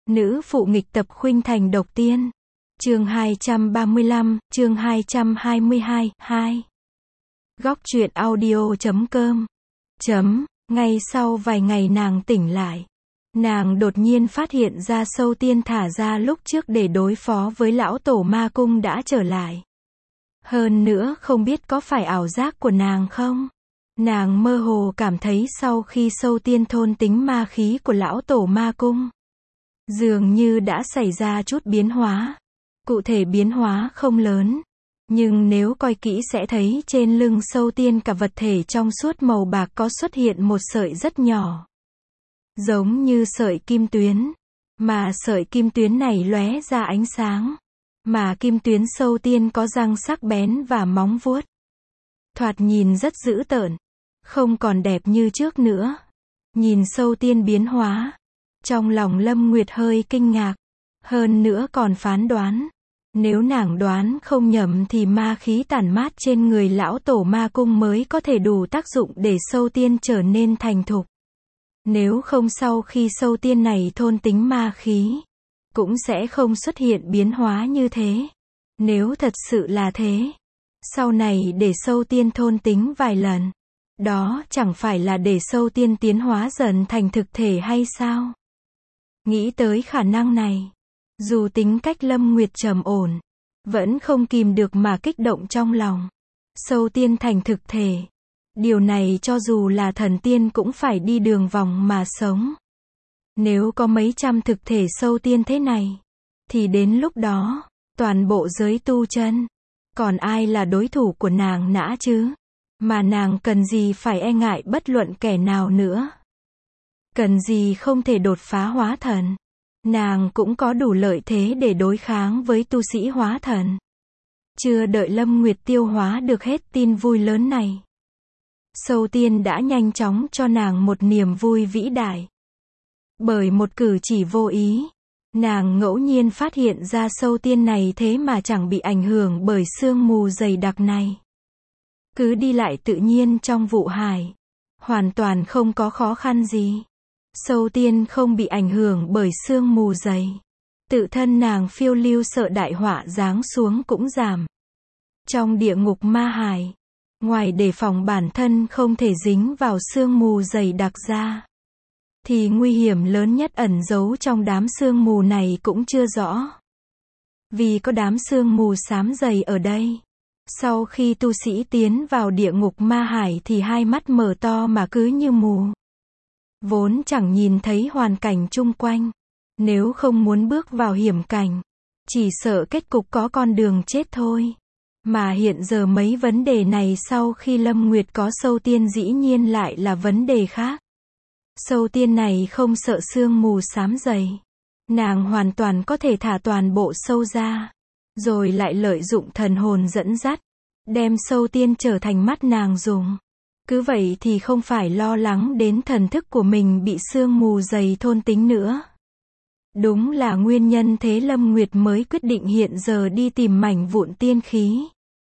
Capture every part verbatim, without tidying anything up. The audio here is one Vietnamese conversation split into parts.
Nữ phụ nghịch tập khuynh thành độc tiên. Chương hai trăm ba mươi lăm, chương hai trăm hai mươi hai, hai. Góc truyện audio chấm com. Chấm, ngay sau vài ngày nàng tỉnh lại. Nàng đột nhiên phát hiện ra sâu tiên thả ra lúc trước để đối phó với lão tổ ma cung đã trở lại. Hơn nữa không biết có phải ảo giác của nàng không? Nàng mơ hồ cảm thấy sau khi sâu tiên thôn tính ma khí của lão tổ ma cung, dường như đã xảy ra chút biến hóa. Cụ thể biến hóa không lớn, nhưng nếu coi kỹ sẽ thấy trên lưng sâu tiên cả vật thể trong suốt màu bạc có xuất hiện một sợi rất nhỏ, giống như sợi kim tuyến, mà sợi kim tuyến này lóe ra ánh sáng, mà kim tuyến sâu tiên có răng sắc bén và móng vuốt. Thoạt nhìn rất dữ tợn, không còn đẹp như trước nữa. Nhìn sâu tiên biến hóa, trong lòng Lâm Nguyệt hơi kinh ngạc, hơn nữa còn phán đoán. Nếu nàng đoán không nhầm thì ma khí tản mát trên người lão tổ ma cung mới có thể đủ tác dụng để sâu tiên trở nên thành thục. Nếu không sau khi sâu tiên này thôn tính ma khí, cũng sẽ không xuất hiện biến hóa như thế. Nếu thật sự là thế, sau này để sâu tiên thôn tính vài lần, đó chẳng phải là để sâu tiên tiến hóa dần thành thực thể hay sao? Nghĩ tới khả năng này, dù tính cách Lâm Nguyệt trầm ổn, vẫn không kìm được mà kích động trong lòng. Sâu tiên thành thực thể, điều này cho dù là thần tiên cũng phải đi đường vòng mà sống. Nếu có mấy trăm thực thể sâu tiên thế này, thì đến lúc đó, toàn bộ giới tu chân, còn ai là đối thủ của nàng nã chứ? Mà nàng cần gì phải e ngại bất luận kẻ nào nữa? Cần gì không thể đột phá hóa thần? Nàng cũng có đủ lợi thế để đối kháng với tu sĩ hóa thần. Chưa đợi Lâm Nguyệt tiêu hóa được hết tin vui lớn này, sâu tiên đã nhanh chóng cho nàng một niềm vui vĩ đại. Bởi một cử chỉ vô ý, nàng ngẫu nhiên phát hiện ra sâu tiên này thế mà chẳng bị ảnh hưởng bởi sương mù dày đặc này. Cứ đi lại tự nhiên trong vụ hải, hoàn toàn không có khó khăn gì. Sâu tiên không bị ảnh hưởng bởi sương mù dày. Tự thân nàng phiêu lưu sợ đại họa giáng xuống cũng giảm. Trong địa ngục ma hải, ngoài đề phòng bản thân không thể dính vào sương mù dày đặc ra, thì nguy hiểm lớn nhất ẩn giấu trong đám sương mù này cũng chưa rõ. Vì có đám sương mù xám dày ở đây, sau khi tu sĩ tiến vào địa ngục ma hải thì hai mắt mở to mà cứ như mù. Vốn chẳng nhìn thấy hoàn cảnh chung quanh. Nếu không muốn bước vào hiểm cảnh, chỉ sợ kết cục có con đường chết thôi. Mà hiện giờ mấy vấn đề này sau khi Lâm Nguyệt có sâu tiên dĩ nhiên lại là vấn đề khác. Sâu tiên này không sợ sương mù xám dày. Nàng hoàn toàn có thể thả toàn bộ sâu ra, rồi lại lợi dụng thần hồn dẫn dắt, đem sâu tiên trở thành mắt nàng dùng. Cứ vậy thì không phải lo lắng đến thần thức của mình bị sương mù dày thôn tính nữa. Đúng là nguyên nhân thế Lâm Nguyệt mới quyết định hiện giờ đi tìm mảnh vụn tiên khí.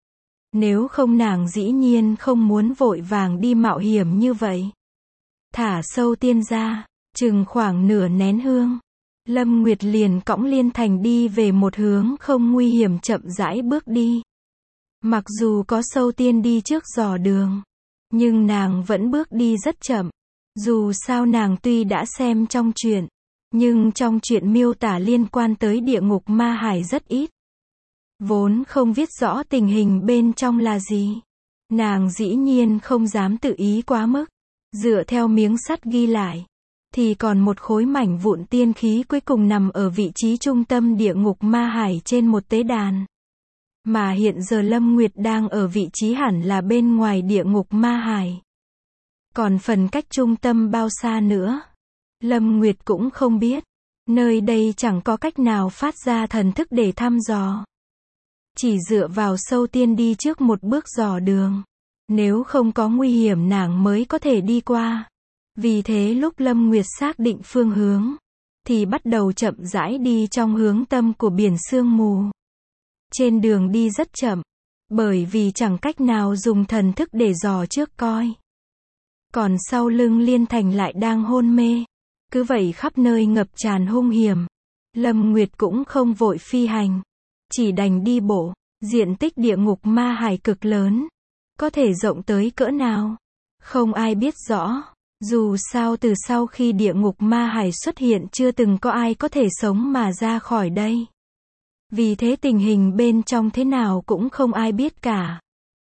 Nếu không nàng dĩ nhiên không muốn vội vàng đi mạo hiểm như vậy. Thả sâu tiên ra, chừng khoảng nửa nén hương, Lâm Nguyệt liền cõng Liên Thành đi về một hướng không nguy hiểm chậm rãi bước đi. Mặc dù có sâu tiên đi trước dò đường, nhưng nàng vẫn bước đi rất chậm. Dù sao nàng tuy đã xem trong truyện, nhưng trong truyện miêu tả liên quan tới địa ngục ma hải rất ít. Vốn không viết rõ tình hình bên trong là gì. Nàng dĩ nhiên không dám tự ý quá mức. Dựa theo miếng sắt ghi lại, thì còn một khối mảnh vụn tiên khí cuối cùng nằm ở vị trí trung tâm địa ngục ma hải trên một tế đàn. Mà hiện giờ Lâm Nguyệt đang ở vị trí hẳn là bên ngoài địa ngục ma hải. Còn phần cách trung tâm bao xa nữa, Lâm Nguyệt cũng không biết. Nơi đây chẳng có cách nào phát ra thần thức để thăm dò. Chỉ dựa vào sâu tiên đi trước một bước dò đường. Nếu không có nguy hiểm nàng mới có thể đi qua. Vì thế lúc Lâm Nguyệt xác định phương hướng, thì bắt đầu chậm rãi đi trong hướng tâm của biển sương mù. Trên đường đi rất chậm, bởi vì chẳng cách nào dùng thần thức để dò trước coi. Còn sau lưng Liên Thành lại đang hôn mê. Cứ vậy khắp nơi ngập tràn hung hiểm. Lâm Nguyệt cũng không vội phi hành, chỉ đành đi bộ. Diện tích địa ngục ma hải cực lớn, có thể rộng tới cỡ nào, không ai biết rõ. Dù sao từ sau khi địa ngục ma hải xuất hiện chưa từng có ai có thể sống mà ra khỏi đây. Vì thế tình hình bên trong thế nào cũng không ai biết cả.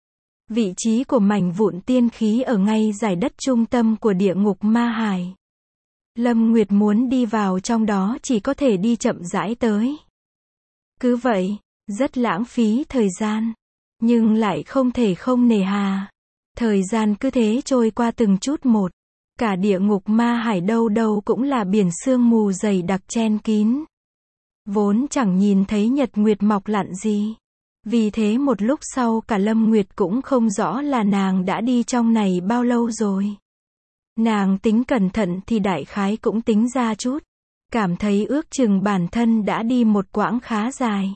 Vị trí của mảnh vụn tiên khí ở ngay dải đất trung tâm của địa ngục ma hải. Lâm Nguyệt muốn đi vào trong đó chỉ có thể đi chậm rãi tới. Cứ vậy, rất lãng phí thời gian, nhưng lại không thể không nề hà. Thời gian cứ thế trôi qua từng chút một. Cả địa ngục ma hải đâu đâu cũng là biển sương mù dày đặc chen kín. Vốn chẳng nhìn thấy nhật nguyệt mọc lặn gì. Vì thế một lúc sau cả Lâm Nguyệt cũng không rõ là nàng đã đi trong này bao lâu rồi. Nàng tính cẩn thận thì đại khái cũng tính ra chút. Cảm thấy ước chừng bản thân đã đi một quãng khá dài.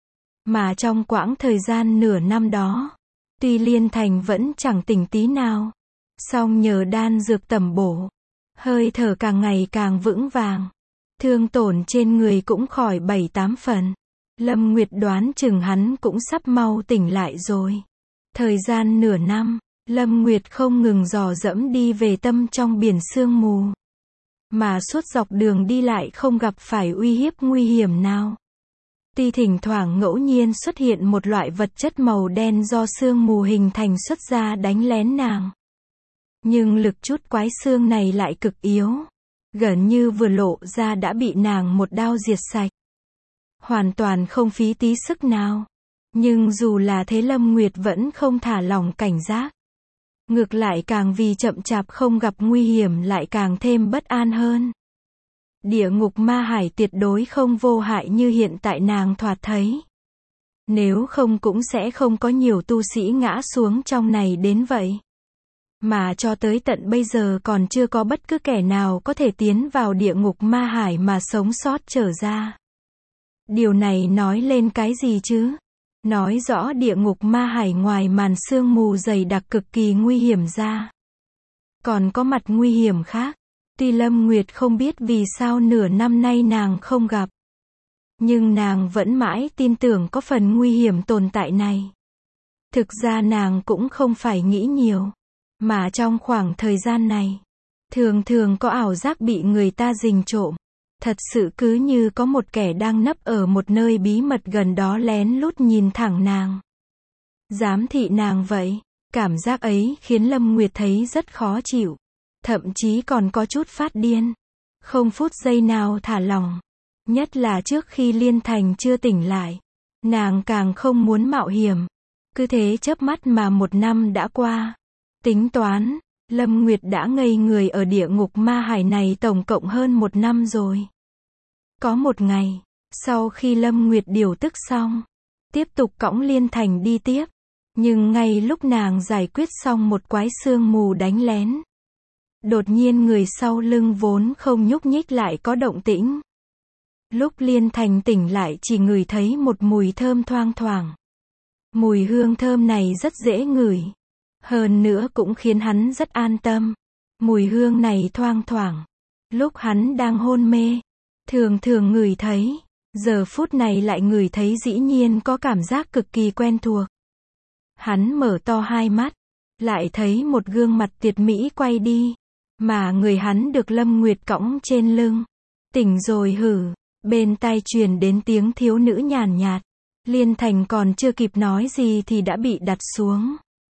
Mà trong quãng thời gian nửa năm đó, tuy Liên Thành vẫn chẳng tỉnh tí nào, song nhờ đan dược tẩm bổ, hơi thở càng ngày càng vững vàng. Thương tổn trên người cũng khỏi bảy tám phần. Lâm Nguyệt đoán chừng hắn cũng sắp mau tỉnh lại rồi. Thời gian nửa năm, Lâm Nguyệt không ngừng dò dẫm đi về tâm trong biển sương mù. Mà suốt dọc đường đi lại không gặp phải uy hiếp nguy hiểm nào. Tuy thỉnh thoảng ngẫu nhiên xuất hiện một loại vật chất màu đen do sương mù hình thành xuất ra đánh lén nàng. Nhưng lực chút quái xương này lại cực yếu. Gần như vừa lộ ra đã bị nàng một đao diệt sạch. Hoàn toàn không phí tí sức nào. Nhưng dù là thế Lâm Nguyệt vẫn không thả lỏng cảnh giác. Ngược lại càng vì chậm chạp không gặp nguy hiểm lại càng thêm bất an hơn. Địa ngục ma hải tuyệt đối không vô hại như hiện tại nàng thoạt thấy. Nếu không cũng sẽ không có nhiều tu sĩ ngã xuống trong này đến vậy. Mà cho tới tận bây giờ còn chưa có bất cứ kẻ nào có thể tiến vào địa ngục ma hải mà sống sót trở ra. Điều này nói lên cái gì chứ? Nói rõ địa ngục ma hải ngoài màn sương mù dày đặc cực kỳ nguy hiểm ra. Còn có mặt nguy hiểm khác. Tuy Lâm Nguyệt không biết vì sao nửa năm nay nàng không gặp. Nhưng nàng vẫn mãi tin tưởng có phần nguy hiểm tồn tại này. Thực ra nàng cũng không phải nghĩ nhiều. Mà trong khoảng thời gian này, thường thường có ảo giác bị người ta rình trộm. Thật sự cứ như có một kẻ đang nấp ở một nơi bí mật gần đó lén lút nhìn thẳng nàng. Giám thị nàng vậy. Cảm giác ấy khiến Lâm Nguyệt thấy rất khó chịu. Thậm chí còn có chút phát điên. Không phút giây nào thả lỏng. Nhất là trước khi Liên Thành chưa tỉnh lại. Nàng càng không muốn mạo hiểm. Cứ thế chớp mắt mà một năm đã qua. Tính toán, Lâm Nguyệt đã ngây người ở địa ngục ma hải này tổng cộng hơn một năm rồi. Có một ngày, sau khi Lâm Nguyệt điều tức xong, tiếp tục cõng Liên Thành đi tiếp. Nhưng ngay lúc nàng giải quyết xong một quái sương mù đánh lén. Đột nhiên người sau lưng vốn không nhúc nhích lại có động tĩnh. Lúc Liên Thành tỉnh lại chỉ ngửi thấy một mùi thơm thoang thoảng. Mùi hương thơm này rất dễ ngửi. Hơn nữa cũng khiến hắn rất an tâm. Mùi hương này thoang thoảng. Lúc hắn đang hôn mê, thường thường ngửi thấy. Giờ phút này lại ngửi thấy dĩ nhiên có cảm giác cực kỳ quen thuộc. Hắn mở to hai mắt. Lại thấy một gương mặt tuyệt mỹ quay đi. Mà người hắn được Lâm Nguyệt cõng trên lưng. Tỉnh rồi hử. Bên tai truyền đến tiếng thiếu nữ nhàn nhạt. Liên Thành còn chưa kịp nói gì thì đã bị đặt xuống.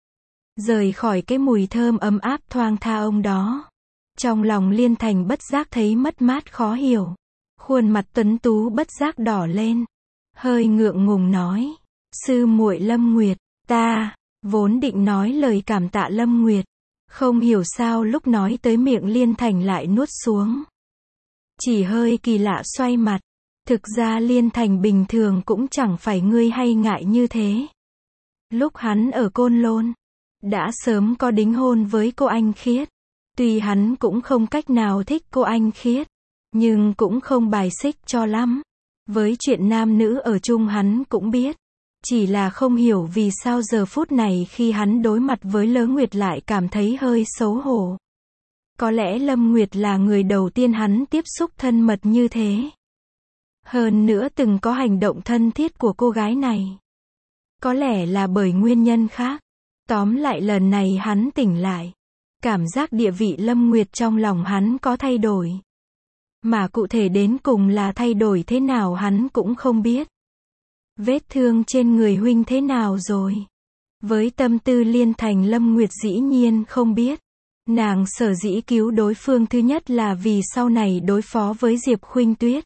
Rời khỏi cái mùi thơm ấm áp thoang tha ông đó. Trong lòng Liên Thành bất giác thấy mất mát khó hiểu. Khuôn mặt tuấn tú bất giác đỏ lên. Hơi ngượng ngùng nói. Sư muội Lâm Nguyệt, ta, vốn định nói lời cảm tạ Lâm Nguyệt. Không hiểu sao lúc nói tới miệng Liên Thành lại nuốt xuống. Chỉ hơi kỳ lạ xoay mặt. Thực ra Liên Thành bình thường cũng chẳng phải ngươi hay ngại như thế. Lúc hắn ở Côn Lôn, đã sớm có đính hôn với cô Anh Khiết. Tuy hắn cũng không cách nào thích cô Anh Khiết, nhưng cũng không bài xích cho lắm. Với chuyện nam nữ ở chung hắn cũng biết. Chỉ là không hiểu vì sao giờ phút này khi hắn đối mặt với Lỡ Nguyệt lại cảm thấy hơi xấu hổ. Có lẽ Lâm Nguyệt là người đầu tiên hắn tiếp xúc thân mật như thế. Hơn nữa từng có hành động thân thiết của cô gái này. Có lẽ là bởi nguyên nhân khác. Tóm lại lần này hắn tỉnh lại. Cảm giác địa vị Lâm Nguyệt trong lòng hắn có thay đổi. Mà cụ thể đến cùng là thay đổi thế nào hắn cũng không biết. Vết thương trên người huynh thế nào rồi? Với tâm tư Liên Thành, Lâm Nguyệt dĩ nhiên không biết. Nàng sở dĩ cứu đối phương thứ nhất là vì sau này đối phó với Diệp Khuynh Tuyết.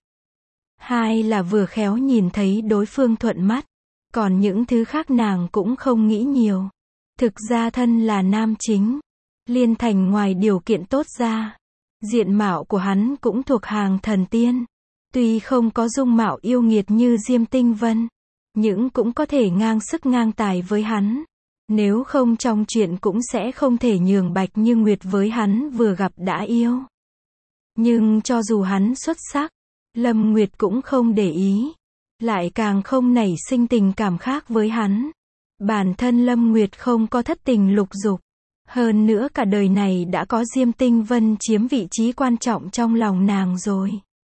Hai là vừa khéo nhìn thấy đối phương thuận mắt. Còn những thứ khác nàng cũng không nghĩ nhiều. Thực ra thân là nam chính. Liên Thành ngoài điều kiện tốt ra, diện mạo của hắn cũng thuộc hàng thần tiên. Tuy không có dung mạo yêu nghiệt như Diêm Tinh Vân, nhưng cũng có thể ngang sức ngang tài với hắn. Nếu không trong chuyện cũng sẽ không thể nhường Bạch Như Nguyệt với hắn vừa gặp đã yêu. Nhưng cho dù hắn xuất sắc, Lâm Nguyệt cũng không để ý. Lại càng không nảy sinh tình cảm khác với hắn. Bản thân Lâm Nguyệt không có thất tình lục dục. Hơn nữa cả đời này đã có Diêm Tinh Vân chiếm vị trí quan trọng trong lòng nàng rồi.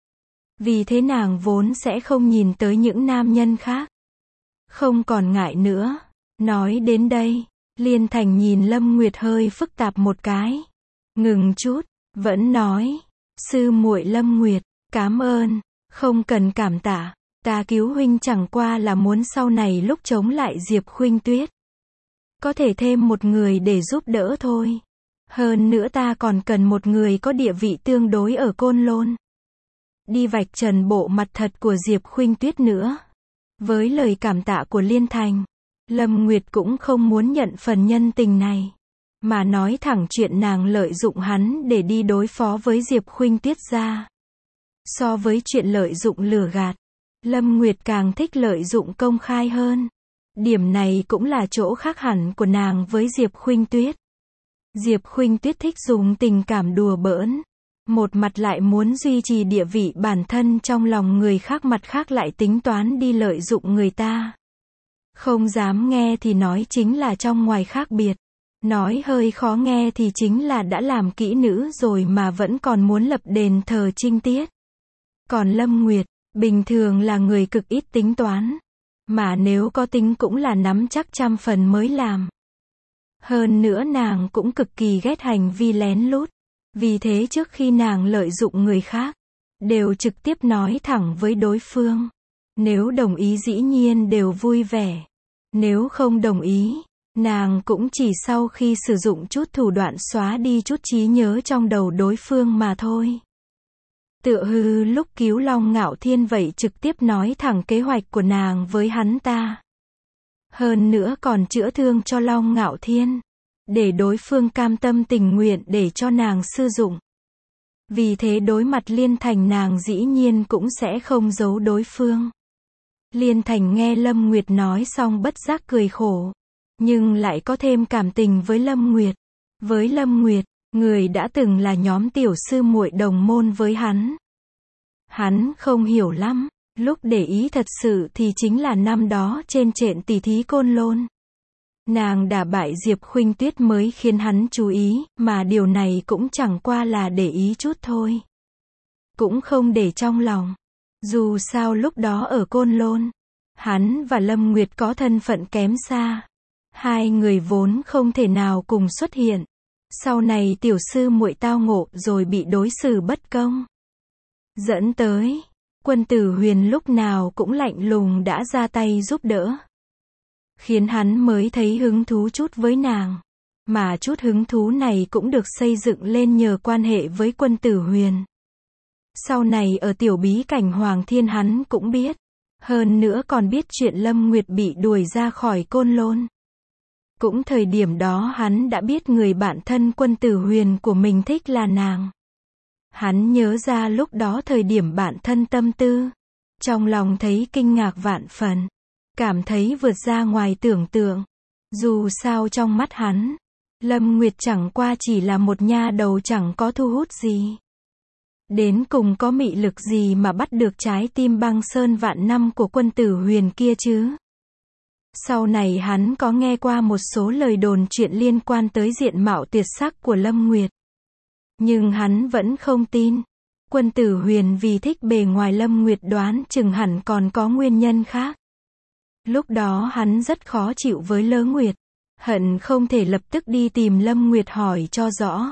Vì thế nàng vốn sẽ không nhìn tới những nam nhân khác. Không còn ngại nữa. Nói đến đây, Liên Thành nhìn Lâm Nguyệt hơi phức tạp một cái. Ngừng chút, vẫn nói. Sư muội Lâm Nguyệt, cảm ơn. Không cần cảm tạ. Ta cứu huynh chẳng qua là muốn sau này lúc chống lại Diệp Khuynh Tuyết, có thể thêm một người để giúp đỡ thôi. Hơn nữa ta còn cần một người có địa vị tương đối ở Côn Lôn. Đi vạch trần bộ mặt thật của Diệp Khuynh Tuyết nữa. Với lời cảm tạ của Liên Thành, Lâm Nguyệt cũng không muốn nhận phần nhân tình này. Mà nói thẳng chuyện nàng lợi dụng hắn để đi đối phó với Diệp Khuynh Tuyết ra. So với chuyện lợi dụng lừa gạt, Lâm Nguyệt càng thích lợi dụng công khai hơn. Điểm này cũng là chỗ khác hẳn của nàng với Diệp Khuynh Tuyết. Diệp Khuynh Tuyết thích dùng tình cảm đùa bỡn. Một mặt lại muốn duy trì địa vị bản thân trong lòng người khác, mặt khác lại tính toán đi lợi dụng người ta. Không dám nghe thì nói chính là trong ngoài khác biệt. Nói hơi khó nghe thì chính là đã làm kỹ nữ rồi mà vẫn còn muốn lập đền thờ trinh tiết. Còn Lâm Nguyệt, bình thường là người cực ít tính toán. Mà nếu có tính cũng là nắm chắc trăm phần mới làm. Hơn nữa nàng cũng cực kỳ ghét hành vi lén lút. Vì thế trước khi nàng lợi dụng người khác, đều trực tiếp nói thẳng với đối phương. Nếu đồng ý dĩ nhiên đều vui vẻ. Nếu không đồng ý, nàng cũng chỉ sau khi sử dụng chút thủ đoạn xóa đi chút trí nhớ trong đầu đối phương mà thôi. Tựa hư lúc cứu Long Ngạo Thiên vậy, trực tiếp nói thẳng kế hoạch của nàng với hắn ta. Hơn nữa còn chữa thương cho Long Ngạo Thiên, để đối phương cam tâm tình nguyện để cho nàng sử dụng. Vì thế đối mặt Liên Thành nàng dĩ nhiên cũng sẽ không giấu đối phương. Liên Thành nghe Lâm Nguyệt nói xong bất giác cười khổ. Nhưng lại có thêm cảm tình với Lâm Nguyệt. Với Lâm Nguyệt, người đã từng là nhóm tiểu sư muội đồng môn với hắn. Hắn không hiểu lắm, lúc để ý thật sự thì chính là năm đó trên trện tỷ thí Côn Lôn. Nàng đả bại Diệp Khuynh Tuyết mới khiến hắn chú ý, mà điều này cũng chẳng qua là để ý chút thôi. Cũng không để trong lòng. Dù sao lúc đó ở Côn Lôn, hắn và Lâm Nguyệt có thân phận kém xa. Hai người vốn không thể nào cùng xuất hiện. Sau này tiểu sư muội tao ngộ rồi bị đối xử bất công. Dẫn tới, Quân Tử Huyền lúc nào cũng lạnh lùng đã ra tay giúp đỡ. Khiến hắn mới thấy hứng thú chút với nàng. Mà chút hứng thú này cũng được xây dựng lên nhờ quan hệ với Quân Tử Huyền. Sau này ở tiểu bí cảnh Hoàng Thiên hắn cũng biết. Hơn nữa còn biết chuyện Lâm Nguyệt bị đuổi ra khỏi Côn Lôn. Cũng thời điểm đó hắn đã biết người bạn thân Quân Tử Huyền của mình thích là nàng. Hắn nhớ ra lúc đó thời điểm bạn thân tâm tư. Trong lòng thấy kinh ngạc vạn phần. Cảm thấy vượt ra ngoài tưởng tượng. Dù sao trong mắt hắn, Lâm Nguyệt chẳng qua chỉ là một nha đầu chẳng có thu hút gì. Đến cùng có mị lực gì mà bắt được trái tim băng sơn vạn năm của Quân Tử Huyền kia chứ? Sau này hắn có nghe qua một số lời đồn chuyện liên quan tới diện mạo tuyệt sắc của Lâm Nguyệt. Nhưng hắn vẫn không tin. Quân Tử Huyền vì thích bề ngoài Lâm Nguyệt đoán chừng hẳn còn có nguyên nhân khác. Lúc đó hắn rất khó chịu với Lỡ Nguyệt, hận không thể lập tức đi tìm Lâm Nguyệt hỏi cho rõ.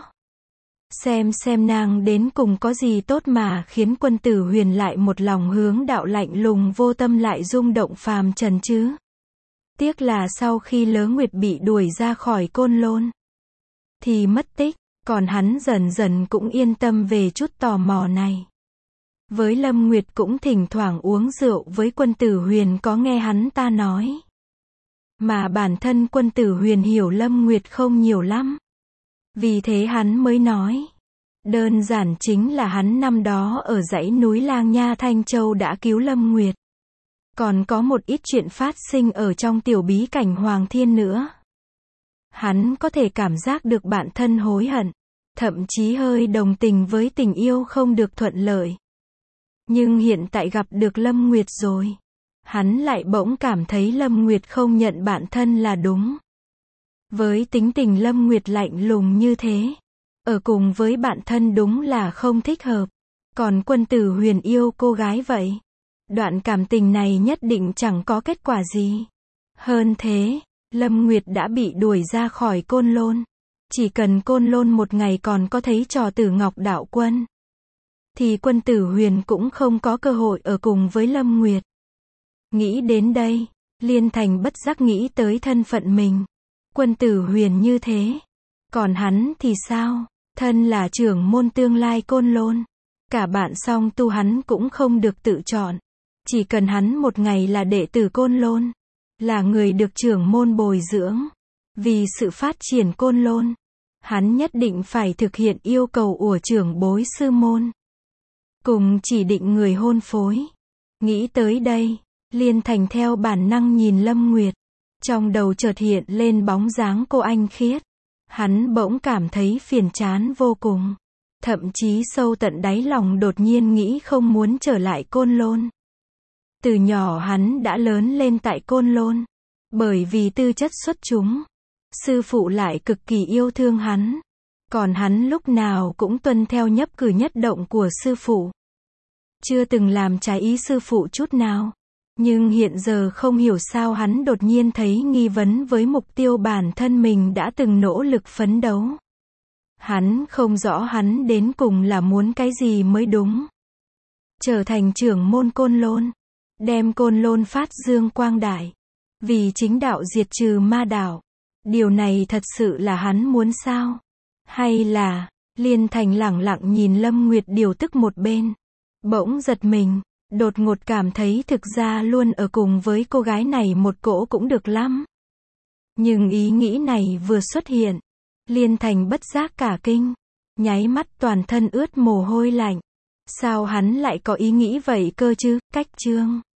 Xem xem nàng đến cùng có gì tốt mà khiến Quân Tử Huyền lại một lòng hướng đạo lạnh lùng vô tâm lại rung động phàm trần chứ. Tiếc là sau khi Lỡ Nguyệt bị đuổi ra khỏi Côn Lôn thì mất tích, còn hắn dần dần cũng yên tâm về chút tò mò này. Với Lâm Nguyệt cũng thỉnh thoảng uống rượu với Quân Tử Huyền có nghe hắn ta nói. Mà bản thân Quân Tử Huyền hiểu Lâm Nguyệt không nhiều lắm. Vì thế hắn mới nói. Đơn giản chính là hắn năm đó ở dãy núi Lang Nha Thanh Châu đã cứu Lâm Nguyệt. Còn có một ít chuyện phát sinh ở trong tiểu bí cảnh Hoàng Thiên nữa. Hắn có thể cảm giác được bản thân hối hận, thậm chí hơi đồng tình với tình yêu không được thuận lợi. Nhưng hiện tại gặp được Lâm Nguyệt rồi, hắn lại bỗng cảm thấy Lâm Nguyệt không nhận bản thân là đúng. Với tính tình Lâm Nguyệt lạnh lùng như thế, ở cùng với bản thân đúng là không thích hợp. Còn Quân Tử Huyền yêu cô gái vậy, đoạn cảm tình này nhất định chẳng có kết quả gì. Hơn thế, Lâm Nguyệt đã bị đuổi ra khỏi Côn Lôn. Chỉ cần Côn Lôn một ngày còn có thấy trò Tử Ngọc đạo quân, thì Quân Tử Huyền cũng không có cơ hội ở cùng với Lâm Nguyệt. Nghĩ đến đây, Liên Thành bất giác nghĩ tới thân phận mình. Quân Tử Huyền như thế, còn hắn thì sao? Thân là trưởng môn tương lai Côn Lôn, cả bạn song tu hắn cũng không được tự chọn. Chỉ cần hắn một ngày là đệ tử Côn Lôn, là người được trưởng môn bồi dưỡng, vì sự phát triển Côn Lôn, hắn nhất định phải thực hiện yêu cầu của trưởng bối sư môn, cùng chỉ định người hôn phối. Nghĩ tới đây, Liên Thành theo bản năng nhìn Lâm Nguyệt, trong đầu chợt hiện lên bóng dáng cô anh khiết. Hắn bỗng cảm thấy phiền chán vô cùng, thậm chí sâu tận đáy lòng đột nhiên nghĩ không muốn trở lại Côn Lôn. Từ nhỏ hắn đã lớn lên tại Côn Lôn, bởi vì tư chất xuất chúng, sư phụ lại cực kỳ yêu thương hắn, còn hắn lúc nào cũng tuân theo nhất cử nhất động của sư phụ, chưa từng làm trái ý sư phụ chút nào. Nhưng hiện giờ không hiểu sao hắn đột nhiên thấy nghi vấn với mục tiêu bản thân mình đã từng nỗ lực phấn đấu. Hắn không rõ hắn đến cùng là muốn cái gì mới đúng. Trở thành trưởng môn Côn Lôn, đem Côn Lôn phát dương quang đại, vì chính đạo diệt trừ ma đạo. Điều này thật sự là hắn muốn sao? Hay là, Liên Thành lẳng lặng nhìn Lâm Nguyệt điều tức một bên, bỗng giật mình. Đột ngột cảm thấy thực ra luôn ở cùng với cô gái này một cỗ cũng được lắm. Nhưng ý nghĩ này vừa xuất hiện, Liên Thành bất giác cả kinh, nháy mắt toàn thân ướt mồ hôi lạnh. Sao hắn lại có ý nghĩ vậy cơ chứ? Cách chương